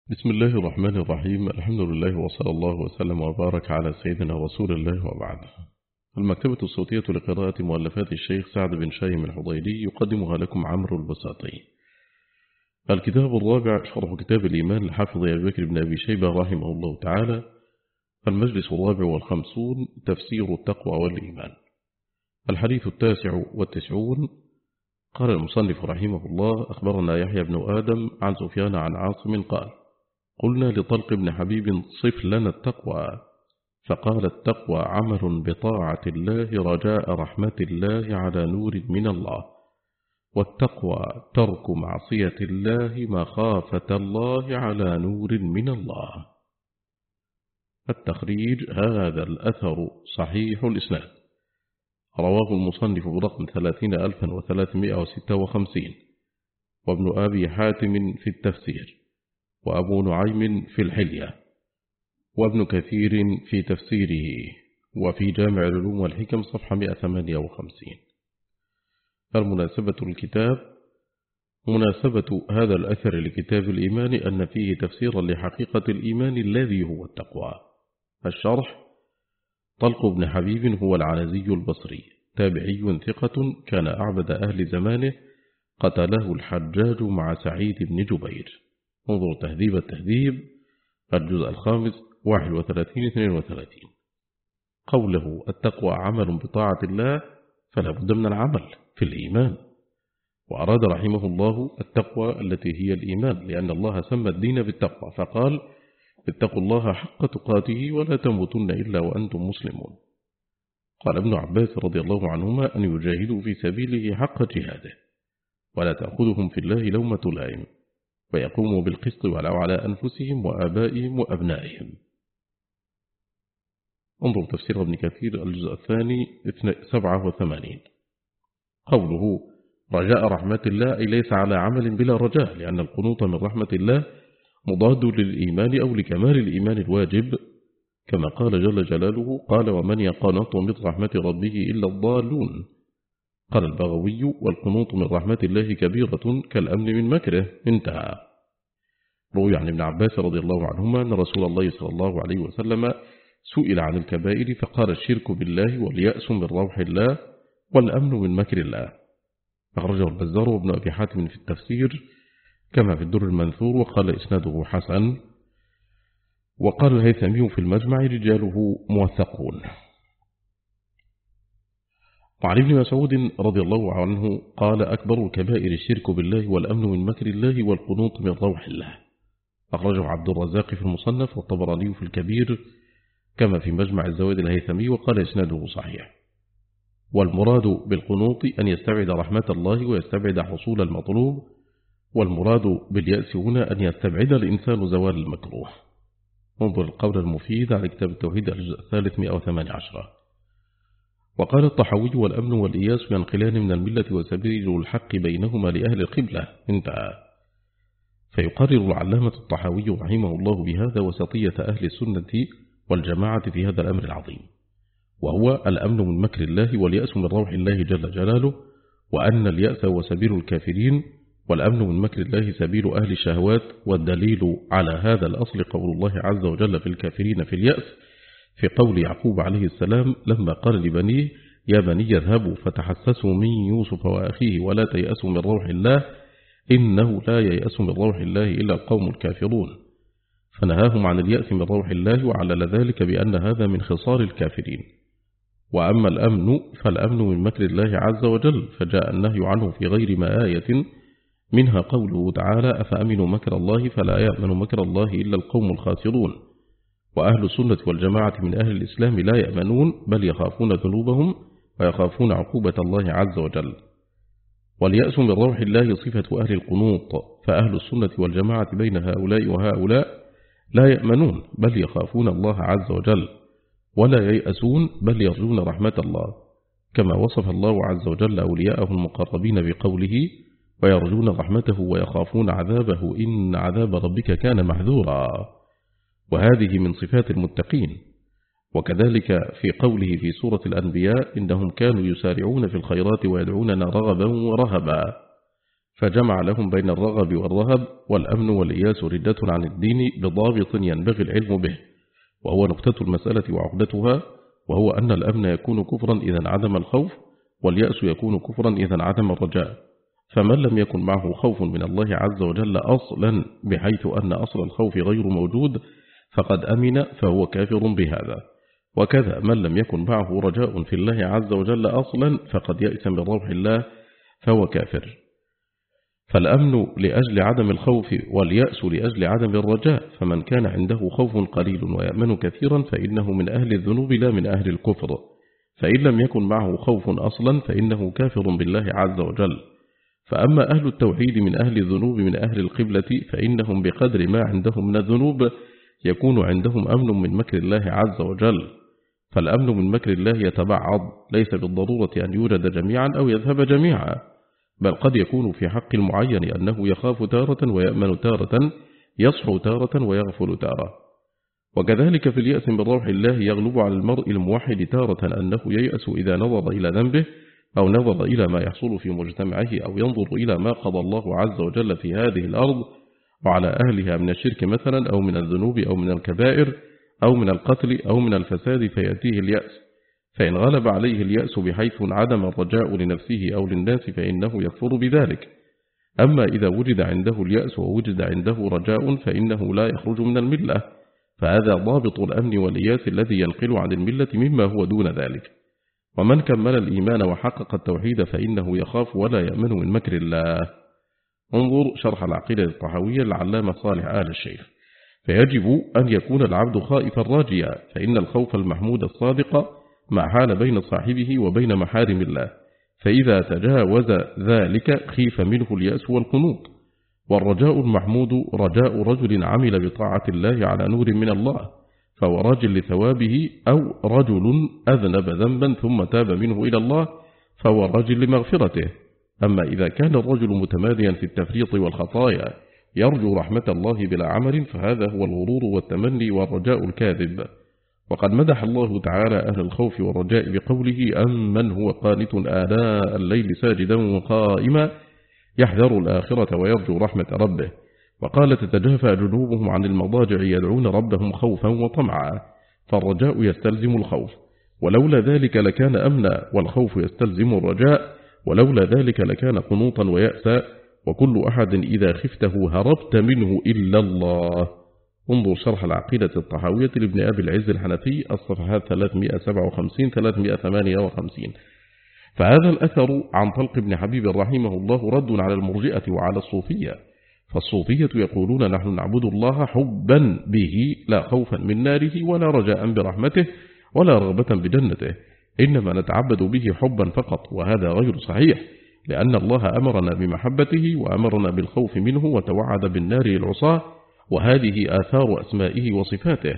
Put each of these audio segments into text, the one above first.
بسم الله الرحمن الرحيم. الحمد لله وصلى الله وسلم وبارك على سيدنا رسول الله وبعد. المكتبة الصوتية لقراءة مؤلفات الشيخ سعد بن شايم الحضيلي يقدمها لكم عمرو البساطي. الكتاب الرابع شرح كتاب الإيمان لحافظ أبي بكر بن أبي شيبة رحمه الله تعالى. المجلس 54 تفسير التقوى والإيمان. الحديث 99. قال المصنف رحمه الله: أخبرنا يحيى بن آدم عن سفيان عن عاصم قال: قلنا لطلق بن حبيب صف لنا التقوى، فقال: التقوى عمل بطاعة الله رجاء رحمة الله على نور من الله، والتقوى ترك معصية الله مخافة الله على نور من الله. التخريج: هذا الأثر صحيح الإسناد، رواه المصنف برقم 30356، وابن أبي حاتم في التفسير، وأبو نعيم في الحلية، وابن كثير في تفسيره، وفي جامع العلوم والحكم صفحة 158. المناسبة الكتاب: مناسبة هذا الأثر لكتاب الإيمان أن فيه تفسيرا لحقيقة الإيمان الذي هو التقوى. الشرح: طلق بن حبيب هو العنزي البصري، تابعي ثقة، كان أعبد أهل زمانه، قتله الحجاج مع سعيد بن جبير. انظر تهذيب التهذيب الجزء 5 31-32. قوله: التقوى عمل بطاعة الله، فلا بد من العمل في الإيمان. وأراد رحمه الله التقوى التي هي الإيمان، لأن الله سمى الدين بالتقوى فقال: اتقوا الله حق تقاته ولا تموتن إلا وأنتم مسلمون. قال ابن عباس رضي الله عنهما: أن يجاهدوا في سبيله حق جهاده، ولا تأخذهم في الله لومة لائم، ويقوموا بالقسط ولو على أنفسهم وآبائهم وأبنائهم. انظر تفسير ابن كثير الجزء 2 87. قوله: رجاء رحمة الله، أي ليس على عمل بلا رجاء، لأن القنوط من رحمة الله مضاد للإيمان أو لكمال الإيمان الواجب، كما قال جل جلاله: قال: ومن يقنط من رحمة ربه إلا الضالون. قال البغوي: والقنوط من رحمة الله كبيرة كالأمن من مكره. انتهى. روي عن ابن عباس رضي الله عنهما أن رسول الله صلى الله عليه وسلم سئل عن الكبائر فقال: الشرك بالله، واليأس من روح الله، والأمن من مكر الله. أخرجه البزار وابن أبي حاتم في التفسير كما في الدر المنثور، وقال إسناده حسن. وقال الهيثمي في المجمع: رجاله موثقون. وعن ابن مسعود رضي الله عنه قال: أكبر الكبائر الشرك بالله، والأمن من مكر الله، والقنوط من روح الله. أخرجه عبد الرزاق في المصنف، والطبراني في الكبير كما في مجمع الزوائد الهيثمي، وقال إسناده صحيح. والمراد بالقنوط أن يستبعد رحمة الله ويستبعد حصول المطلوب، والمراد باليأس هنا أن يستبعد الإنسان زوال المكروه. انظر القول المفيد على كتاب التوحيد الجزء 3 118. وقال الطحاوي: والأمن والإياس ينقلان من الملة وسبيل الحق بينهما لأهل القبلة. انتهى. فيقرر العلامة الطحاوي رحمه الله بهذا وسطية أهل السنة والجماعة في هذا الأمر العظيم، وهو الأمن من مكر الله، واليأس من روح الله جل جلاله، وأن اليأس هو سبيل الكافرين، والأمن من مكر الله سبيل أهل الشهوات. والدليل على هذا الأصل قول الله عز وجل في الكافرين في اليأس، في قول يعقوب عليه السلام لما قال لبنيه: يا بني اذهبوا فتحسسوا من يوسف وأخيه ولا تيأسوا من روح الله إنه لا ييأس من روح الله إلا القوم الكافرون. فنهاهم عن اليأس من روح الله، وعلل ذلك بأن هذا من خصال الكافرين. وأما الأمن فالأمن من مكر الله عز وجل، فجاء النهي عنه في غير ما آية، منها قوله تعالى: أفأمنوا مكر الله فلا يأمن مكر الله إلا القوم الخاسرون. وأهل السنة والجماعة من أهل الإسلام لا يأمنون، بل يخافون ذنوبهم ويخافون عقوبة الله عز وجل. واليأس من روح الله صفة أهل القنوط، فأهل السنة والجماعة بين هؤلاء وهؤلاء لا يأمنون، بل يخافون الله عز وجل، ولا ييأسون، بل يرجون رحمة الله، كما وصف الله عز وجل أولياءه المقربين بقوله: ويرجون رحمته ويخافون عذابه إن عذاب ربك كان محذورا. وهذه من صفات المتقين. وكذلك في قوله في سورة الأنبياء: إنهم كانوا يسارعون في الخيرات ويدعوننا رغبا ورهبا. فجمع لهم بين الرغب والرهب والأمن والإياس ردة عن الدين بضابط ينبغي العلم به، وهو نقطة المسألة وعقدتها، وهو أن الأمن يكون كفرا إذا انعدم الخوف، واليأس يكون كفرا إذا انعدم الرجاء. فمن لم يكن معه خوف من الله عز وجل أصلا بحيث أن أصل الخوف غير موجود فقد أمن فهو كافر بهذا. وكذا من لم يكن معه رجاء في الله عز وجل أصلا فقد يأس من روح الله فهو كافر. فالأمن لأجل عدم الخوف واليأس لأجل عدم الرجاء، فمن كان عنده خوف قليل ويأمن كثيرا فإنه من أهل الذنوب لا من أهل الكفر. فإن لم يكن معه خوف أصلا فإنه كافر بالله عز وجل. فأما أهل التوحيد من أهل الذنوب من أهل القبلة فإنهم بقدر ما عندهم من الذنوب يكون عندهم أمن من مكر الله عز وجل. فالأمن من مكر الله يتبعض، ليس بالضرورة أن يوجد جميعا أو يذهب جميعا، بل قد يكون في حق المعين أنه يخاف تارة ويأمن تارة، يصحو تارة ويغفل تارة. وكذلك في اليأس من روح الله يغلب على المرء الموحد تارة أنه ييأس إذا نظر إلى ذنبه أو نظر إلى ما يحصل في مجتمعه أو ينظر إلى ما قضى الله عز وجل في هذه الأرض وعلى أهلها من الشرك مثلا أو من الذنوب أو من الكبائر أو من القتل أو من الفساد فيأتيه اليأس. فإن غلب عليه اليأس بحيث انعدم الرجاء لنفسه أو للناس فإنه يكفر بذلك. أما إذا وجد عنده اليأس ووجد عنده رجاء فإنه لا يخرج من الملة، فهذا ضابط الأمن والإياس الذي ينقل عن الملة مما هو دون ذلك. ومن كمل الإيمان وحقق التوحيد فإنه يخاف ولا يأمن من مكر الله. انظر شرح العقيدة الطحاوية للعلامة صالح آل الشيخ. فيجب أن يكون العبد خائفا راجيا، فإن الخوف المحمود الصادق ما حال بين صاحبه وبين محارم الله، فإذا تجاوز ذلك خيف منه اليأس والقنوط. والرجاء المحمود رجاء رجل عمل بطاعة الله على نور من الله فهو راجل لثوابه، أو رجل أذنب ذنبا ثم تاب منه إلى الله فهو راجل لمغفرته. أما إذا كان الرجل متماديا في التفريط والخطايا يرجو رحمة الله بلا عمل فهذا هو الغرور والتمني والرجاء الكاذب. وقد مدح الله تعالى أهل الخوف والرجاء بقوله أمن هو قانت آناء الليل ساجدا وقائما يحذر الآخرة ويرجو رحمة ربه. وقال تتجافى جنوبهم عن المضاجع يدعون ربهم خوفا وطمعا، فالرجاء يستلزم الخوف، ولولا ذلك لكان أمنا، والخوف يستلزم الرجاء، ولولا ذلك لكان قنوطا ويأسا، وكل أحد إذا خفته هربت منه إلا الله. انظر شرح العقيدة الطحاوية لابن أبي العز الحنفي الصفحات 357-358. فهذا الأثر عن طلق بن حبيب رحمه الله رد على المرجئة وعلى الصوفية. فالصوفية يقولون نحن نعبد الله حبا به لا خوفا من ناره ولا رجاء برحمته ولا رغبة بجنته، إنما نتعبد به حبا فقط، وهذا غير صحيح، لأن الله أمرنا بمحبته وأمرنا بالخوف منه وتوعد بالنار العصاة، وهذه آثار أسمائه وصفاته.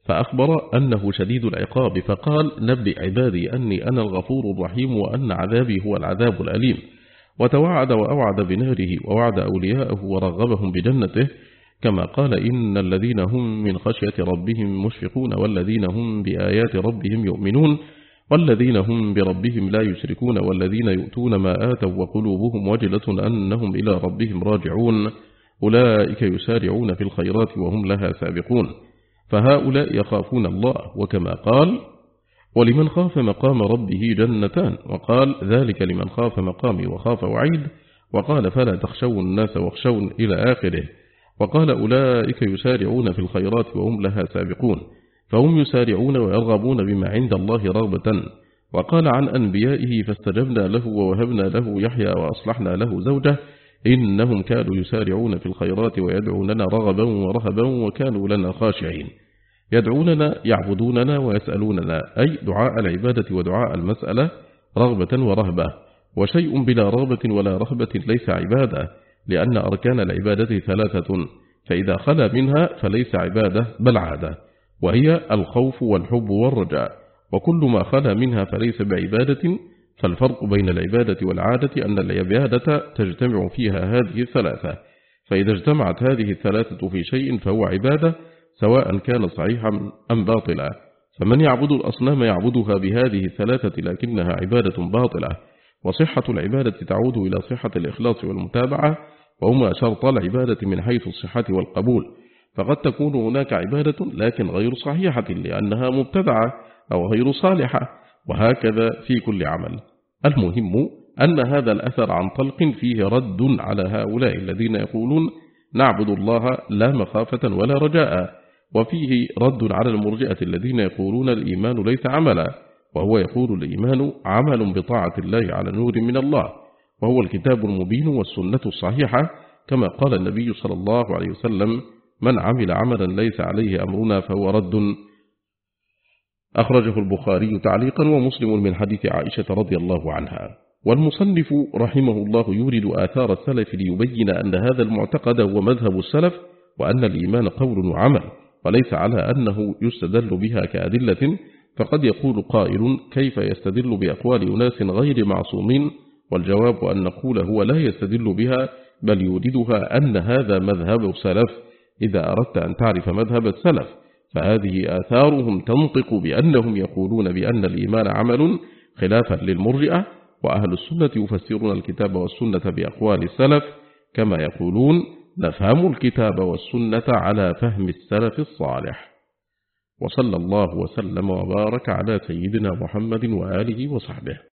فأخبر أنه شديد العقاب فقال نبئ عبادي أني أنا الغفور الرحيم وأن عذابي هو العذاب الأليم، وتوعد وأوعد بناره ووعد أولياءه ورغبهم بجنته، كما قال إن الذين هم من خشية ربهم مشفقون والذين هم بآيات ربهم يؤمنون والذين هم بربهم لا يشركون والذين يؤتون ما آتوا وقلوبهم وجلة أنهم إلى ربهم راجعون أولئك يسارعون في الخيرات وهم لها سابقون. فهؤلاء يخافون الله، وكما قال ولمن خاف مقام ربه جنتان، وقال ذلك لمن خاف مقامي وخاف وعيد، وقال فلا تخشوا الناس واخشون إلى آخره، وقال أولئك يسارعون في الخيرات وهم لها سابقون، فهم يسارعون ويرغبون بما عند الله رغبة. وقال عن أنبيائه فاستجبنا له ووهبنا له يحيى وأصلحنا له زوجه إنهم كانوا يسارعون في الخيرات ويدعوننا رغبا ورهبا وكانوا لنا خاشعين. يدعوننا يعبدوننا ويسألوننا، أي دعاء العبادة ودعاء المسألة رغبة ورهبة، وشيء بلا رغبة ولا رهبة ليس عبادة، لأن أركان العبادة ثلاثة، فإذا خلا منها فليس عبادة بل عادة، وهي الخوف والحب والرجاء، وكل ما خلا منها فليس بعبادة. فالفرق بين العبادة والعادة أن العبادة تجتمع فيها هذه الثلاثة، فإذا اجتمعت هذه الثلاثة في شيء فهو عبادة سواء كان صحيحا أم باطلا. فمن يعبد الأصنام يعبدها بهذه الثلاثة لكنها عبادة باطلة، وصحة العبادة تعود إلى صحة الإخلاص والمتابعة، وهما شرط العبادة من حيث الصحة والقبول. فقد تكون هناك عبادة لكن غير صحيحة لأنها مبتدعة أو غير صالحة، وهكذا في كل عمل. المهم أن هذا الأثر عن طلق فيه رد على هؤلاء الذين يقولون نعبد الله لا مخافة ولا رجاء، وفيه رد على المرجئة الذين يقولون الإيمان ليس عملا، وهو يقول الإيمان عمل بطاعة الله على نور من الله، وهو الكتاب المبين والسنة الصحيحة، كما قال النبي صلى الله عليه وسلم من عمل عملا ليس عليه أمرنا فهو رد. أخرجه البخاري تعليقا ومسلم من حديث عائشة رضي الله عنها. والمصنف رحمه الله يورد آثار السلف ليبين أن هذا المعتقد هو مذهب السلف، وأن الإيمان قول وعمل، وليس على أنه يستدل بها كأدلة. فقد يقول قائل كيف يستدل بأقوال أناس غير معصومين؟ والجواب أن نقول هو لا يستدل بها بل يوردها أن هذا مذهب السلف. إذا أردت أن تعرف مذهب السلف فهذه آثارهم تنطق بأنهم يقولون بأن الإيمان عمل خلافا للمرجئة، وأهل السنة يفسرون الكتاب والسنة بأقوال السلف كما يقولون نفهم الكتاب والسنة على فهم السلف الصالح. وصلى الله وسلم وبارك على سيدنا محمد وآله وصحبه.